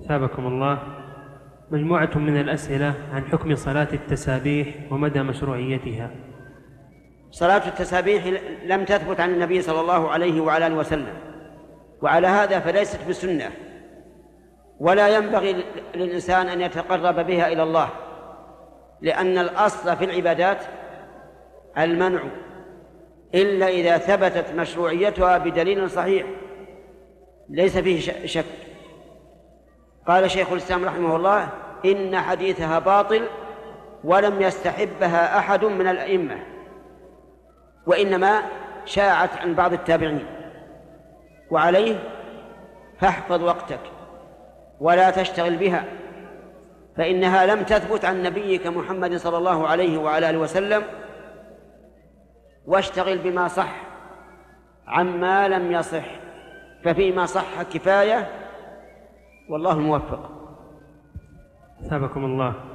ثابكم الله. مجموعة من الأسئلة عن حكم صلاة التسابيح ومدى مشروعيتها. صلاة التسابيح لم تثبت عن النبي صلى الله عليه وعلى آله وسلم، وعلى هذا فليست بسنة، ولا ينبغي للإنسان أن يتقرب بها إلى الله، لأن الأصل في العبادات المنع إلا إذا ثبتت مشروعيتها بدليل صحيح ليس فيه شك. قال شيخ الإسلام رحمه الله: إن حديثها باطل ولم يستحبها أحد من الأئمة، وإنما شاعت عن بعض التابعين. وعليه فاحفظ وقتك ولا تشتغل بها، فإنها لم تثبت عن نبيك محمد صلى الله عليه وعلى آله وسلم، واشتغل بما صح عما لم يصح، ففيما صح كفاية، والله الموفق. ثابكم الله.